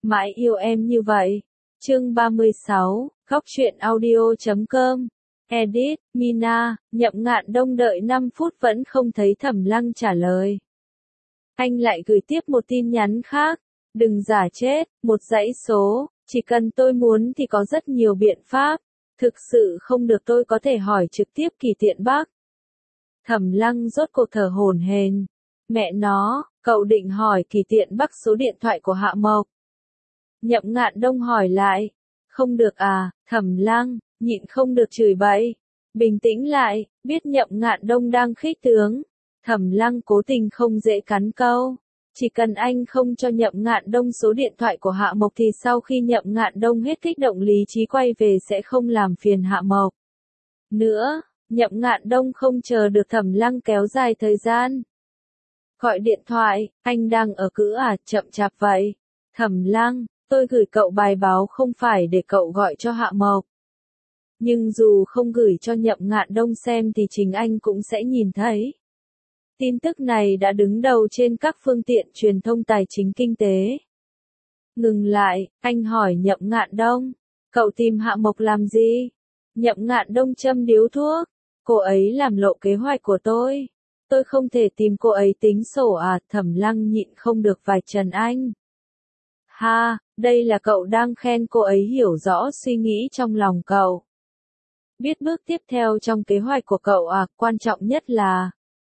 Mãi yêu em như vậy. Chương 36, Góc truyện audio.com. Edit, Mina, Nhậm Ngạn Đông đợi 5 phút vẫn không thấy Thẩm Lăng trả lời. Anh lại gửi tiếp một tin nhắn khác. Đừng giả chết, một dãy số, chỉ cần tôi muốn thì có rất nhiều biện pháp. Thực sự không được tôi có thể hỏi trực tiếp Kỳ Tiện Bắc. Thẩm Lăng rốt cuộc thở hổn hển. Mẹ nó, cậu định hỏi Kỳ Tiện Bắc số điện thoại của Hạ Mộc. Nhậm Ngạn Đông hỏi lại. Không được à, Thẩm Lăng, nhịn không được chửi bậy. Bình tĩnh lại, biết Nhậm Ngạn Đông đang khích tướng. Thẩm Lăng cố tình không dễ cắn câu. Chỉ cần anh không cho Nhậm Ngạn Đông số điện thoại của Hạ Mộc thì sau khi Nhậm Ngạn Đông hết kích động lý trí quay về sẽ không làm phiền Hạ Mộc nữa. Nhậm Ngạn Đông không chờ được Thẩm Lăng kéo dài thời gian. Gọi điện thoại, anh đang ở cữ à, chậm chạp vậy. Thẩm Lăng, tôi gửi cậu bài báo không phải để cậu gọi cho Hạ Mộc. Nhưng dù không gửi cho Nhậm Ngạn Đông xem thì chính anh cũng sẽ nhìn thấy. Tin tức này đã đứng đầu trên các phương tiện truyền thông tài chính kinh tế. Ngừng lại, anh hỏi Nhậm Ngạn Đông, cậu tìm Hạ Mộc làm gì? Nhậm Ngạn Đông châm điếu thuốc, cô ấy làm lộ kế hoạch của tôi. Tôi không thể tìm cô ấy tính sổ à? Thẩm Lăng nhịn không được vạch trần anh. Ha, đây là cậu đang khen cô ấy hiểu rõ suy nghĩ trong lòng cậu. Biết bước tiếp theo trong kế hoạch của cậu à? Quan trọng nhất là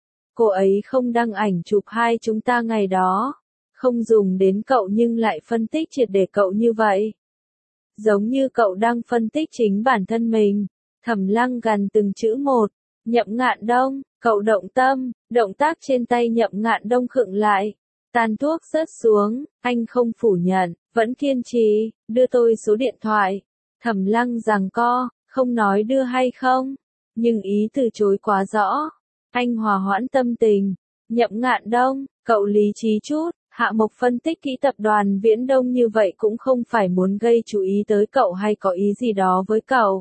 cô ấy không đăng ảnh chụp hai chúng ta ngày đó. Không dùng đến cậu nhưng lại phân tích triệt để cậu như vậy. Giống như cậu đang phân tích chính bản thân mình. Thẩm Lăng gằn từng chữ một. Nhậm Ngạn Đông, cậu động tâm. Động tác trên tay Nhậm Ngạn Đông khựng lại. Tàn thuốc rớt xuống, anh không phủ nhận, vẫn kiên trì, đưa tôi số điện thoại. Thẩm Lăng giằng co, không nói đưa hay không, nhưng ý từ chối quá rõ. Anh hòa hoãn tâm tình. Nhậm Ngạn Đông, cậu lý trí chút. Hạ Mộc phân tích kỹ tập đoàn Viễn Đông như vậy cũng không phải muốn gây chú ý tới cậu hay có ý gì đó với cậu.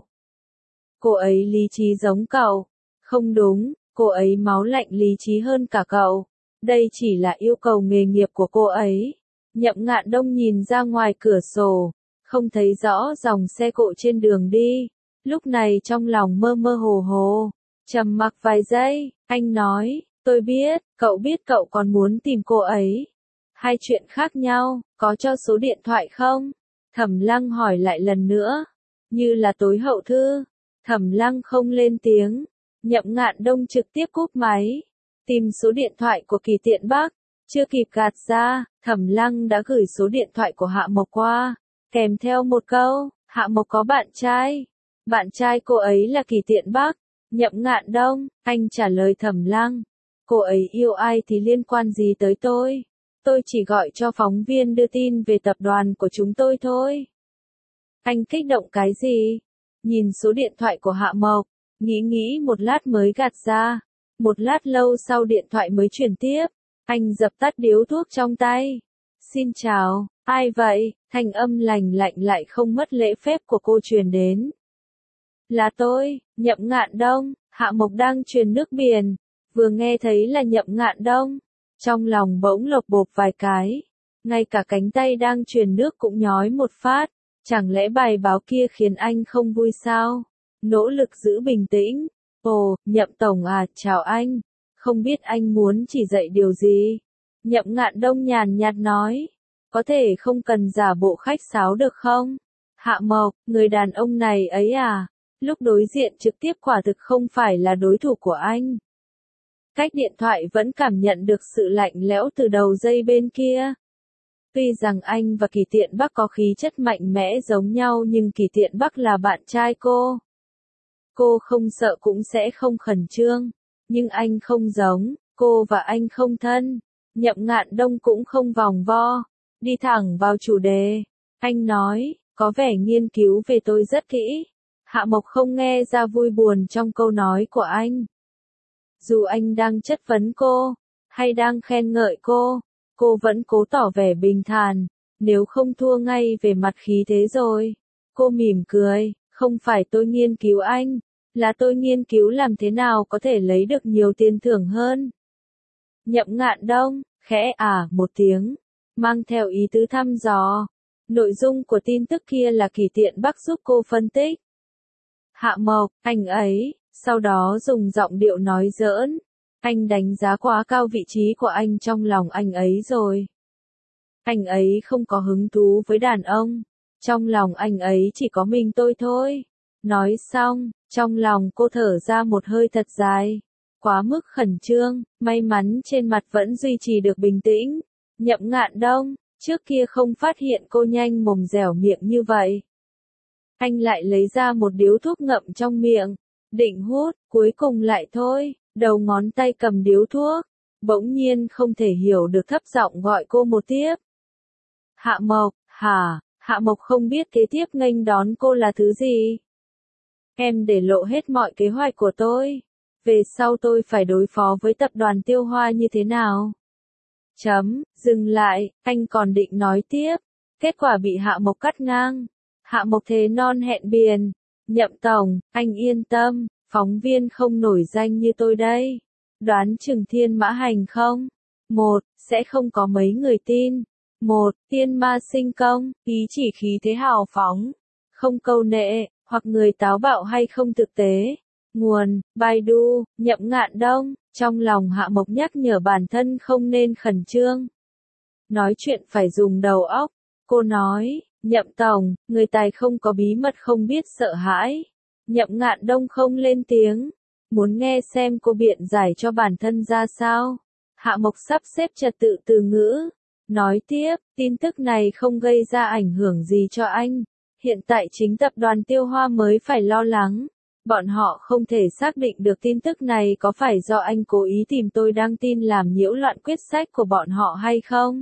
Cô ấy lý trí giống cậu. Không đúng, cô ấy máu lạnh lý trí hơn cả cậu. Đây chỉ là yêu cầu nghề nghiệp của cô ấy. Nhậm Ngạn Đông nhìn ra ngoài cửa sổ, không thấy rõ dòng xe cộ trên đường đi. Lúc này trong lòng mơ mơ hồ hồ. Trầm mặc vài giây, anh nói, tôi biết cậu còn muốn tìm cô ấy. Hai chuyện khác nhau, có cho số điện thoại không? Thẩm Lăng hỏi lại lần nữa, như là tối hậu thư. Thẩm Lăng không lên tiếng. Nhậm Ngạn Đông trực tiếp cúp máy. Tìm số điện thoại của Kỳ Tiện Bắc. Chưa kịp gạt ra, Thẩm Lăng đã gửi số điện thoại của Hạ Mộc qua, kèm theo một câu, Hạ Mộc có bạn trai. Bạn trai cô ấy là Kỳ Tiện Bắc. Nhậm Ngạn Đông, anh trả lời Thẩm Lăng. Cô ấy yêu ai thì liên quan gì tới tôi? Tôi chỉ gọi cho phóng viên đưa tin về tập đoàn của chúng tôi thôi. Anh kích động cái gì? Nhìn số điện thoại của Hạ Mộc, nghĩ một lát mới gạt ra. Một lát lâu sau điện thoại mới chuyển tiếp. Anh dập tắt điếu thuốc trong tay. Xin chào, ai vậy? Thanh âm lành lạnh lại không mất lễ phép của cô truyền đến. Là tôi, Nhậm Ngạn Đông. Hạ Mộc đang truyền nước biển. Vừa nghe thấy là Nhậm Ngạn Đông, trong lòng bỗng lộc bộp vài cái. Ngay cả cánh tay đang truyền nước cũng nhói một phát. Chẳng lẽ bài báo kia khiến anh không vui sao? Nỗ lực giữ bình tĩnh. Ồ, Nhậm Tổng à, chào anh. Không biết anh muốn chỉ dạy điều gì? Nhậm Ngạn Đông nhàn nhạt nói. Có thể không cần giả bộ khách sáo được không? Hạ Mộc, người đàn ông này ấy à? Lúc đối diện trực tiếp quả thực không phải là đối thủ của anh. Cách điện thoại vẫn cảm nhận được sự lạnh lẽo từ đầu dây bên kia. Tuy rằng anh và Kỳ Tiện Bắc có khí chất mạnh mẽ giống nhau nhưng Kỳ Tiện Bắc là bạn trai cô. Cô không sợ cũng sẽ không khẩn trương. Nhưng anh không giống, cô và anh không thân. Nhậm Ngạn Đông cũng không vòng vo. Đi thẳng vào chủ đề. Anh nói, có vẻ nghiên cứu về tôi rất kỹ. Hạ Mộc không nghe ra vui buồn trong câu nói của anh. Dù anh đang chất vấn cô, hay đang khen ngợi cô vẫn cố tỏ vẻ bình thản. Nếu không thua ngay về mặt khí thế rồi. Cô mỉm cười, không phải tôi nghiên cứu anh, là tôi nghiên cứu làm thế nào có thể lấy được nhiều tiền thưởng hơn. Nhậm Ngạn Đông, khẽ một tiếng, mang theo ý tứ thăm dò. Nội dung của tin tức kia là Kỳ Tiện Bắc giúp cô phân tích. Hạ Mộc, anh ấy, sau đó dùng giọng điệu nói giỡn. Anh đánh giá quá cao vị trí của anh trong lòng anh ấy rồi. Anh ấy không có hứng thú với đàn ông. Trong lòng anh ấy chỉ có mình tôi thôi. Nói xong, trong lòng cô thở ra một hơi thật dài. Quá mức khẩn trương, may mắn trên mặt vẫn duy trì được bình tĩnh. Nhậm Ngạn Đông, trước kia không phát hiện cô nhanh mồm dẻo miệng như vậy. Anh lại lấy ra một điếu thuốc ngậm trong miệng, định hút, cuối cùng lại thôi, đầu ngón tay cầm điếu thuốc, bỗng nhiên không thể hiểu được thấp giọng gọi cô một tiếp. Hạ Mộc, hả? Hạ Mộc không biết kế tiếp nghênh đón cô là thứ gì. Em để lộ hết mọi kế hoạch của tôi. Về sau tôi phải đối phó với tập đoàn Tiêu Hoa như thế nào? Dừng lại, anh còn định nói tiếp. Kết quả bị Hạ Mộc cắt ngang. Hạ Mộc thế non hẹn biển. Nhậm tổng, anh yên tâm, phóng viên không nổi danh như tôi đây. Đoán chừng Thiên Mã Hành không? Sẽ không có mấy người tin. Tiên ma sinh công, ý chỉ khí thế hào phóng. Không câu nệ, hoặc người táo bạo hay không thực tế. Nguồn, Baidu, Nhậm Ngạn Đông, trong lòng Hạ Mộc nhắc nhở bản thân không nên khẩn trương. Nói chuyện phải dùng đầu óc. Cô nói, Nhậm tổng, người tài không có bí mật không biết sợ hãi. Nhậm Ngạn Đông không lên tiếng. Muốn nghe xem cô biện giải cho bản thân ra sao. Hạ Mộc sắp xếp trật tự từ ngữ. Nói tiếp, tin tức này không gây ra ảnh hưởng gì cho anh. Hiện tại chính tập đoàn Tiêu Hoa mới phải lo lắng. Bọn họ không thể xác định được tin tức này có phải do anh cố ý tìm tôi đăng tin làm nhiễu loạn quyết sách của bọn họ hay không.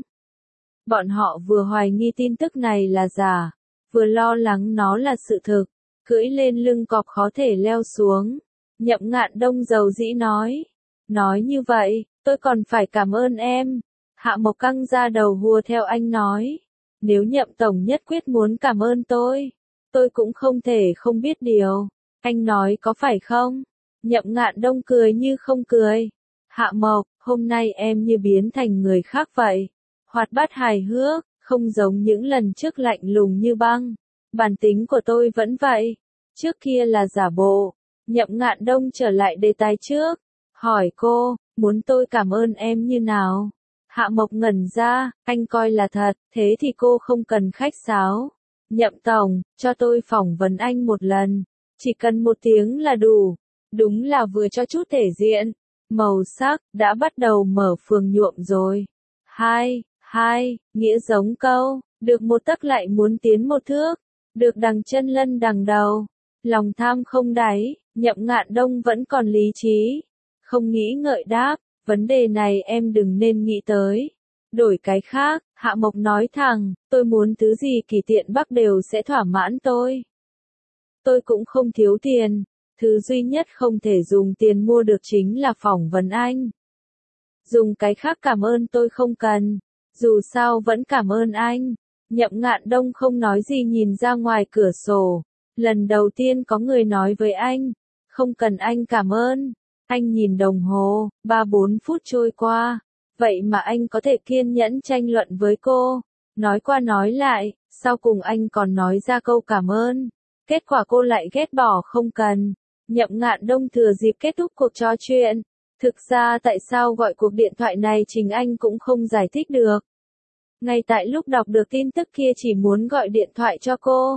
Bọn họ vừa hoài nghi tin tức này là giả, vừa lo lắng nó là sự thực. Cưỡi lên lưng cọp khó thể leo xuống. Nhậm Ngạn Đông dầu dĩ nói. Nói như vậy, tôi còn phải cảm ơn em. Hạ Mộc căng ra đầu hùa theo anh nói. Nếu Nhậm tổng nhất quyết muốn cảm ơn tôi cũng không thể không biết điều. Anh nói có phải không? Nhậm Ngạn Đông cười như không cười. Hạ Mộc, hôm nay em như biến thành người khác vậy. Hoạt bát hài hước, không giống những lần trước lạnh lùng như băng. Bản tính của tôi vẫn vậy. Trước kia là giả bộ. Nhậm Ngạn Đông trở lại đề tài trước. Hỏi cô, muốn tôi cảm ơn em như nào? Hạ Mộc ngẩn ra, anh coi là thật, thế thì cô không cần khách sáo. Nhậm tổng, cho tôi phỏng vấn anh một lần. Chỉ cần 1 tiếng là đủ. Đúng là vừa cho chút thể diện. Màu sắc, đã bắt đầu mở phường nhuộm rồi. Nghĩa giống câu, được 1 tấc lại muốn tiến 1 thước. Được đằng chân lân đằng đầu. Lòng tham không đáy, Nhậm Ngạn Đông vẫn còn lý trí. Không nghĩ ngợi đáp, vấn đề này em đừng nên nghĩ tới. Đổi cái khác, Hạ Mộc nói thẳng, tôi muốn thứ gì Kỳ Tiện Bắc đều sẽ thỏa mãn tôi. Tôi cũng không thiếu tiền, thứ duy nhất không thể dùng tiền mua được chính là phỏng vấn anh. Dùng cái khác cảm ơn tôi không cần, dù sao vẫn cảm ơn anh. Nhậm Ngạn Đông không nói gì nhìn ra ngoài cửa sổ. Lần đầu tiên có người nói với anh, không cần anh cảm ơn. Anh nhìn đồng hồ, 3-4 phút trôi qua. Vậy mà anh có thể kiên nhẫn tranh luận với cô. Nói qua nói lại, sau cùng anh còn nói ra câu cảm ơn. Kết quả cô lại ghét bỏ không cần. Nhậm Ngạn Đông thừa dịp kết thúc cuộc trò chuyện. Thực ra tại sao gọi cuộc điện thoại này chính anh cũng không giải thích được. Ngay tại lúc đọc được tin tức kia chỉ muốn gọi điện thoại cho cô.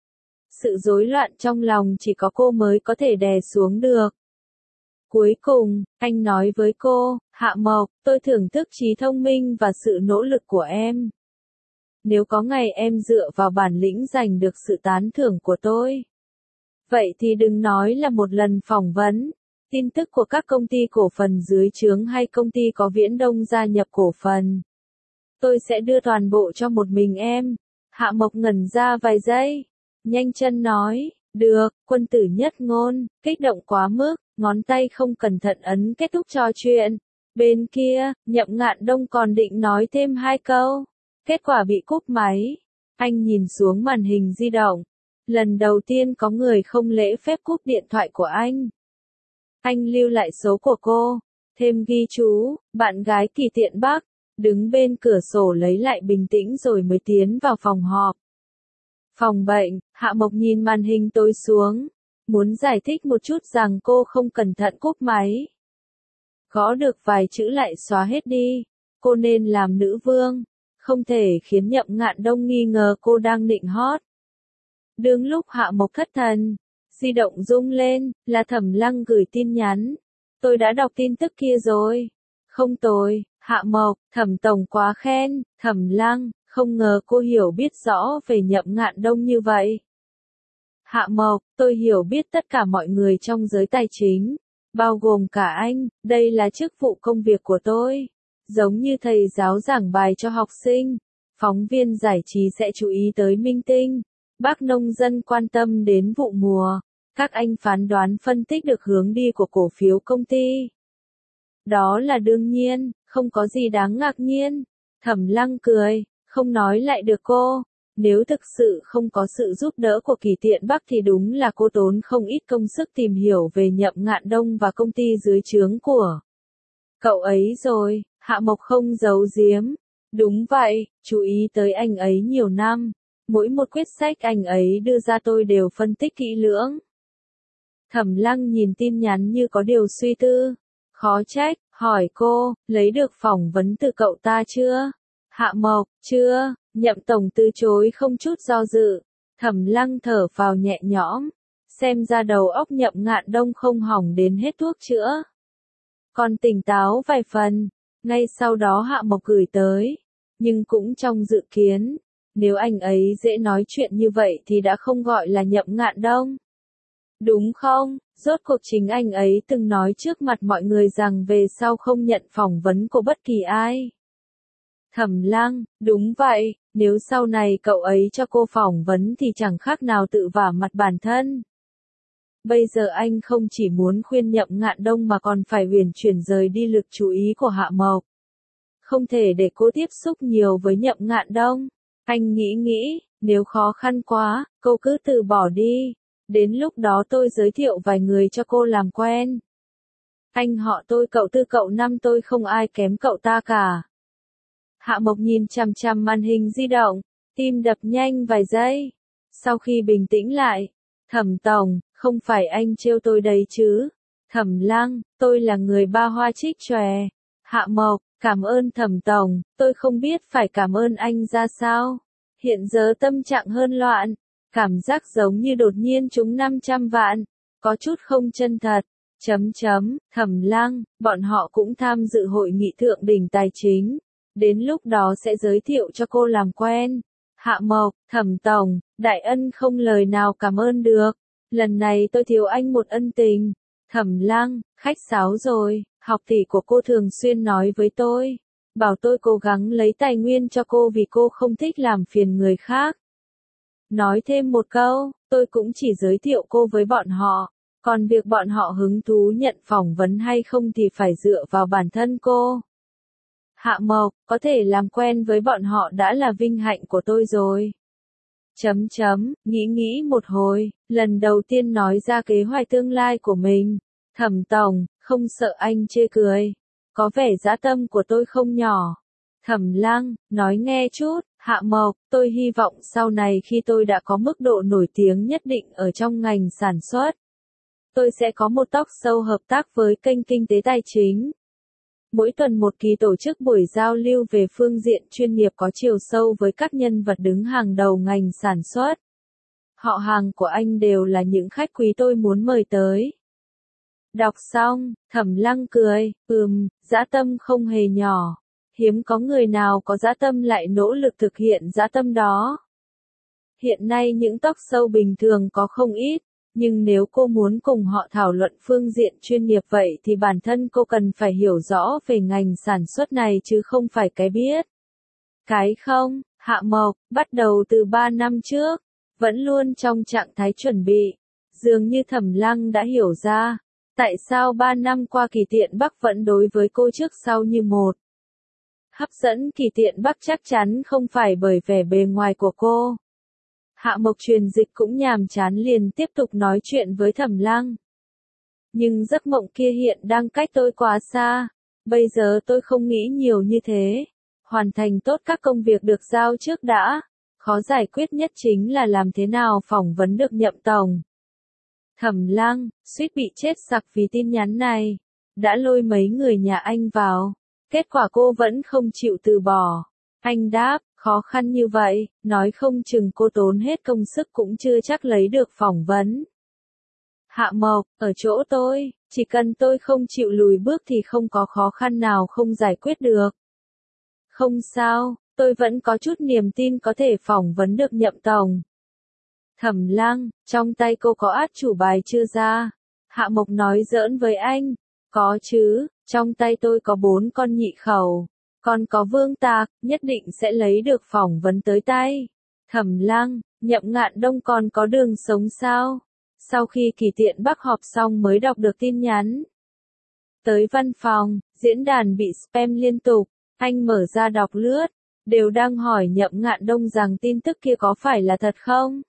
Sự rối loạn trong lòng chỉ có cô mới có thể đè xuống được. Cuối cùng, anh nói với cô, Hạ Mộc, tôi thưởng thức trí thông minh và sự nỗ lực của em. Nếu có ngày em dựa vào bản lĩnh giành được sự tán thưởng của tôi. Vậy thì đừng nói là một lần phỏng vấn. Tin tức của các công ty cổ phần dưới trướng hay công ty có Viễn Đông gia nhập cổ phần. Tôi sẽ đưa toàn bộ cho một mình em. Hạ Mộc ngẩn ra vài giây. Nhanh chân nói, được, quân tử nhất ngôn, kích động quá mức, ngón tay không cẩn thận ấn kết thúc trò chuyện. Bên kia, Nhậm Ngạn Đông còn định nói thêm 2 câu. Kết quả bị cúp máy. Anh nhìn xuống màn hình di động. Lần đầu tiên có người không lễ phép cúp điện thoại của anh. Anh lưu lại số của cô. Thêm ghi chú, bạn gái Kỳ Tiện Bắc. đứng bên cửa sổ lấy lại bình tĩnh rồi mới tiến vào phòng họp. Phòng bệnh, Hạ Mộc nhìn màn hình tối xuống, muốn giải thích một chút rằng cô không cẩn thận cúp máy. Gõ được vài chữ lại xóa hết đi, cô nên làm nữ vương, không thể khiến Nhậm Ngạn Đông nghi ngờ cô đang nịnh hót. Đương lúc Hạ Mộc thất thần, di động rung lên, là Thẩm Lăng gửi tin nhắn. Tôi đã đọc tin tức kia rồi. Không tồi, Hạ Mộc, Thẩm tổng quá khen, Thẩm Lăng, không ngờ cô hiểu biết rõ về Nhậm Ngạn Đông như vậy. Hạ Mộc, tôi hiểu biết tất cả mọi người trong giới tài chính, bao gồm cả anh, đây là chức vụ công việc của tôi. Giống như thầy giáo giảng bài cho học sinh, phóng viên giải trí sẽ chú ý tới minh tinh, bác nông dân quan tâm đến vụ mùa, các anh phán đoán phân tích được hướng đi của cổ phiếu công ty. Đó là đương nhiên, không có gì đáng ngạc nhiên. Thẩm Lăng cười, không nói lại được cô. Nếu thực sự không có sự giúp đỡ của Kỳ Tiện Bắc thì đúng là cô tốn không ít công sức tìm hiểu về Nhậm Ngạn Đông và công ty dưới trướng của cậu ấy rồi. Hạ Mộc không giấu giếm. Đúng vậy, chú ý tới anh ấy nhiều năm. Mỗi một quyết sách anh ấy đưa ra tôi đều phân tích kỹ lưỡng. Thẩm Lăng nhìn tin nhắn như có điều suy tư. Khó trách, hỏi cô, lấy được phỏng vấn từ cậu ta chưa? Hạ Mộc, chưa, Nhậm tổng từ chối không chút do dự. Thẩm Lăng thở phào nhẹ nhõm. Xem ra đầu óc Nhậm Ngạn Đông không hỏng đến hết thuốc chữa. Còn tỉnh táo vài phần. Ngay sau đó Hạ Mộc gửi tới. Nhưng cũng trong dự kiến, nếu anh ấy dễ nói chuyện như vậy thì đã không gọi là Nhậm Ngạn Đông. Đúng không? Rốt cuộc chính anh ấy từng nói trước mặt mọi người rằng về sau không nhận phỏng vấn của bất kỳ ai. Thẩm Lăng, đúng vậy, nếu sau này cậu ấy cho cô phỏng vấn thì chẳng khác nào tự vả mặt bản thân. Bây giờ anh không chỉ muốn khuyên Nhậm Ngạn Đông mà còn phải huyền chuyển rời đi lực chú ý của Hạ Mộc. Không thể để cô tiếp xúc nhiều với Nhậm Ngạn Đông. Anh nghĩ, nếu khó khăn quá, cô cứ từ bỏ đi. Đến lúc đó tôi giới thiệu vài người cho cô làm quen. Anh họ tôi cậu tư cậu năm tôi không ai kém cậu ta cả. Hạ Mộc nhìn chằm chằm màn hình di động, tim đập nhanh vài giây. Sau khi bình tĩnh lại, Thẩm tổng, không phải anh trêu tôi đấy chứ. Thẩm Lăng, tôi là người ba hoa trích chòe. Hạ Mộc, cảm ơn Thẩm tổng, tôi không biết phải cảm ơn anh ra sao. Hiện giờ tâm trạng hơn loạn, cảm giác giống như đột nhiên trúng 500 vạn, có chút không chân thật. Thẩm Lăng, bọn họ cũng tham dự hội nghị thượng đỉnh tài chính. Đến lúc đó sẽ giới thiệu cho cô làm quen. Hạ Mộc, Thẩm tổng, đại ân không lời nào cảm ơn được. Lần này tôi thiếu anh một ân tình. Thẩm Lăng, khách sáo rồi, học tỷ của cô thường xuyên nói với tôi. Bảo tôi cố gắng lấy tài nguyên cho cô vì cô không thích làm phiền người khác. Nói thêm một câu, tôi cũng chỉ giới thiệu cô với bọn họ. Còn việc bọn họ hứng thú nhận phỏng vấn hay không thì phải dựa vào bản thân cô. Hạ Mộc, có thể làm quen với bọn họ đã là vinh hạnh của tôi rồi. Nghĩ một hồi, lần đầu tiên nói ra kế hoạch tương lai của mình. Thẩm tổng, không sợ anh chê cười. Có vẻ dã tâm của tôi không nhỏ. Thẩm Lăng, nói nghe chút. Hạ Mộc, tôi hy vọng sau này khi tôi đã có mức độ nổi tiếng nhất định ở trong ngành sản xuất, tôi sẽ có một talk show hợp tác với kênh Kinh tế Tài chính. Mỗi tuần một kỳ tổ chức buổi giao lưu về phương diện chuyên nghiệp có chiều sâu với các nhân vật đứng hàng đầu ngành sản xuất. Họ hàng của anh đều là những khách quý tôi muốn mời tới. Đọc xong, Thẩm Lăng cười, dã tâm không hề nhỏ. Hiếm có người nào có dã tâm lại nỗ lực thực hiện dã tâm đó. Hiện nay những talk show bình thường có không ít, nhưng nếu cô muốn cùng họ thảo luận phương diện chuyên nghiệp vậy thì bản thân cô cần phải hiểu rõ về ngành sản xuất này chứ không phải cái biết. Cái không, Hạ Mộc, bắt đầu từ 3 năm trước, vẫn luôn trong trạng thái chuẩn bị. Dường như Thẩm Lăng đã hiểu ra, tại sao 3 năm qua Kỳ Tiện Bắc vẫn đối với cô trước sau như một. Hấp dẫn Kỳ Tiện Bắc chắc chắn không phải bởi vẻ bề ngoài của cô. Hạ Mộc truyền dịch cũng nhàm chán liền tiếp tục nói chuyện với Thẩm Lăng. Nhưng giấc mộng kia hiện đang cách tôi quá xa. Bây giờ tôi không nghĩ nhiều như thế. hoàn thành tốt các công việc được giao trước đã. Khó giải quyết nhất chính là làm thế nào phỏng vấn được Nhậm tổng. Thẩm Lăng, suýt bị chết sặc vì tin nhắn này. Đã lôi mấy người nhà anh vào. Kết quả cô vẫn không chịu từ bỏ. Anh đáp, khó khăn như vậy, nói không chừng cô tốn hết công sức cũng chưa chắc lấy được phỏng vấn. Hạ Mộc, ở chỗ tôi, chỉ cần tôi không chịu lùi bước thì không có khó khăn nào không giải quyết được. Không sao, tôi vẫn có chút niềm tin có thể phỏng vấn được Nhậm tổng. Thẩm Lăng, trong tay cô có át chủ bài chưa ra? Hạ Mộc nói giỡn với anh. Có chứ, trong tay tôi có 4 con nhị khẩu. Còn có Vương Tạc, nhất định sẽ lấy được phỏng vấn tới tay. Thẩm Lăng, Nhậm Ngạn Đông còn có đường sống sao? Sau khi Kỳ Tiện Bắc họp xong mới đọc được tin nhắn. Tới văn phòng, diễn đàn bị spam liên tục. Anh mở ra đọc lướt, đều đang hỏi Nhậm Ngạn Đông rằng tin tức kia có phải là thật không?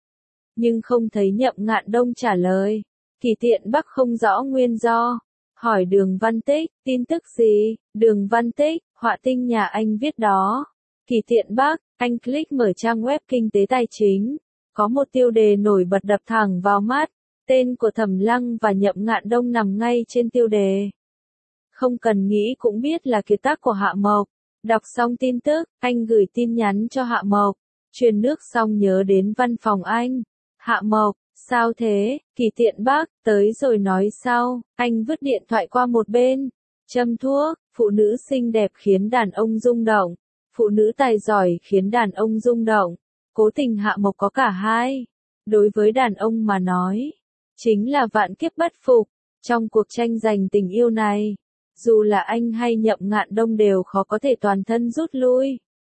Nhưng không thấy Nhậm Ngạn Đông trả lời. Kỳ Tiện Bắc không rõ nguyên do. Hỏi Đường Văn Tích, tin tức gì? Đường Văn Tích, họa tinh nhà anh viết đó. Kỳ Tiện Bắc, anh click mở trang web kinh tế tài chính. Có một tiêu đề nổi bật đập thẳng vào mắt. Tên của Thẩm Lăng và Nhậm Ngạn Đông nằm ngay trên tiêu đề. Không cần nghĩ cũng biết là kiệt tác của Hạ Mộc. Đọc xong tin tức, anh gửi tin nhắn cho Hạ Mộc. Truyền nước xong nhớ đến văn phòng anh. Hạ Mộc, sao thế? Kỳ Tiện Bắc, tới rồi nói sau. Anh vứt điện thoại qua một bên. Châm thuốc, phụ nữ xinh đẹp khiến đàn ông rung động. Phụ nữ tài giỏi khiến đàn ông rung động. Cố tình Hạ Mộc có cả hai. Đối với đàn ông mà nói, chính là vạn kiếp bất phục. Trong cuộc tranh giành tình yêu này, dù là anh hay Nhậm Ngạn Đông đều khó có thể toàn thân rút lui.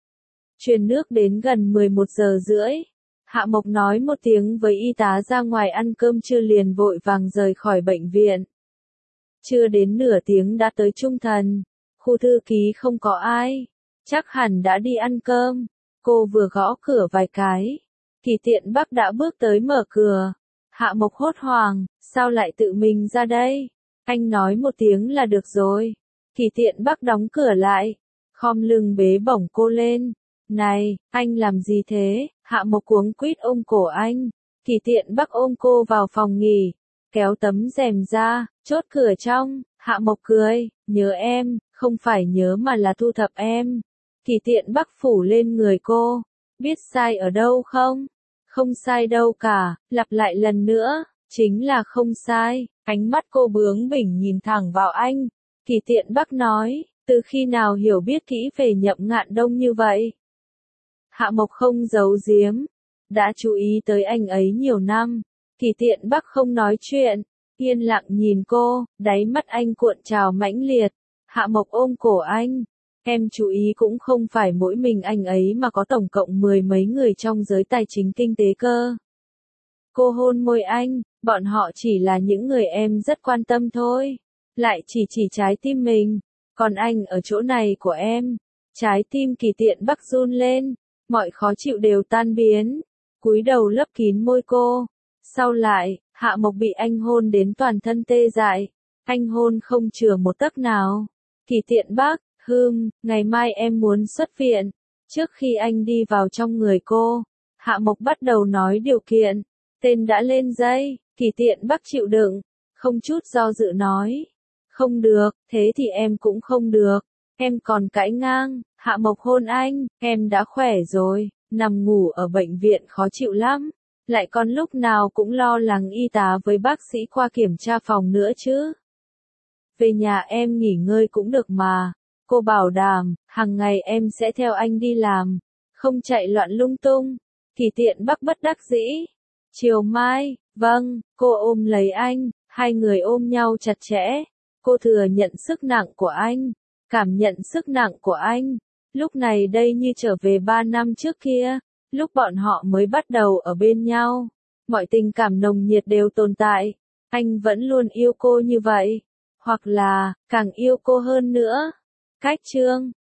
Truyền nước đến gần 11 giờ rưỡi. Hạ Mộc nói một tiếng với y tá ra ngoài ăn cơm trưa liền vội vàng rời khỏi bệnh viện. Chưa đến nửa tiếng đã tới Trung Thần. Khu thư ký không có ai. Chắc hẳn đã đi ăn cơm. Cô vừa gõ cửa vài cái. Kỳ Tiện Bắc đã bước tới mở cửa. Hạ Mộc hốt hoảng, sao lại tự mình ra đây? Anh nói một tiếng là được rồi. Kỳ Tiện Bắc đóng cửa lại. Khom lưng bế bổng cô lên. Này, anh làm gì thế? Hạ Mộc cuống quýt ôm cổ anh. Kỳ Tiện Bắc ôm cô vào phòng nghỉ. Kéo tấm rèm ra, chốt cửa trong. Hạ Mộc cười, nhớ em, không phải nhớ mà là thu thập em. Kỳ Tiện Bắc phủ lên người cô. Biết sai ở đâu không? Không sai đâu cả, lặp lại lần nữa, chính là không sai. Ánh mắt cô bướng bỉnh nhìn thẳng vào anh. Kỳ Tiện Bắc nói, từ khi nào hiểu biết kỹ về Nhậm Ngạn Đông như vậy? Hạ Mộc không giấu giếm, đã chú ý tới anh ấy nhiều năm. Kỳ Tiện Bắc không nói chuyện, yên lặng nhìn cô, đáy mắt anh cuộn trào mãnh liệt. Hạ Mộc ôm cổ anh. Em chú ý cũng không phải mỗi mình anh ấy mà có tổng cộng 10 mấy người trong giới tài chính kinh tế cơ. Cô hôn môi anh, bọn họ chỉ là những người em rất quan tâm thôi. Lại chỉ trái tim mình. Còn anh ở chỗ này của em. Trái tim Kỳ Tiện Bắc run lên. Mọi khó chịu đều tan biến. Cúi đầu lấp kín môi cô. Sau lại, Hạ Mộc bị anh hôn đến toàn thân tê dại. Anh hôn không chừa một tấc nào. Kỳ Tiện Bắc, ngày mai em muốn xuất viện. Trước khi anh đi vào trong người cô, Hạ Mộc bắt đầu nói điều kiện. Tên đã lên dây, Kỳ Tiện Bắc chịu đựng, không chút do dự nói. Không được, thế thì em cũng không được. Em còn cãi ngang. Hạ Mộc hôn anh, em đã khỏe rồi, nằm ngủ ở bệnh viện khó chịu lắm. Lại còn lúc nào cũng lo lắng y tá với bác sĩ qua kiểm tra phòng nữa chứ. Về nhà em nghỉ ngơi cũng được mà. Cô bảo đảm, hàng ngày em sẽ theo anh đi làm, không chạy loạn lung tung. Kỳ Tiện Bắc bất đắc dĩ. Chiều mai, vâng, cô ôm lấy anh, hai người ôm nhau chặt chẽ. Cô thừa nhận sức nặng của anh, cảm nhận sức nặng của anh. Lúc này đây như trở về 3 năm trước kia, lúc bọn họ mới bắt đầu ở bên nhau. Mọi tình cảm nồng nhiệt đều tồn tại. Anh vẫn luôn yêu cô như vậy. Hoặc là, càng yêu cô hơn nữa. Cách chương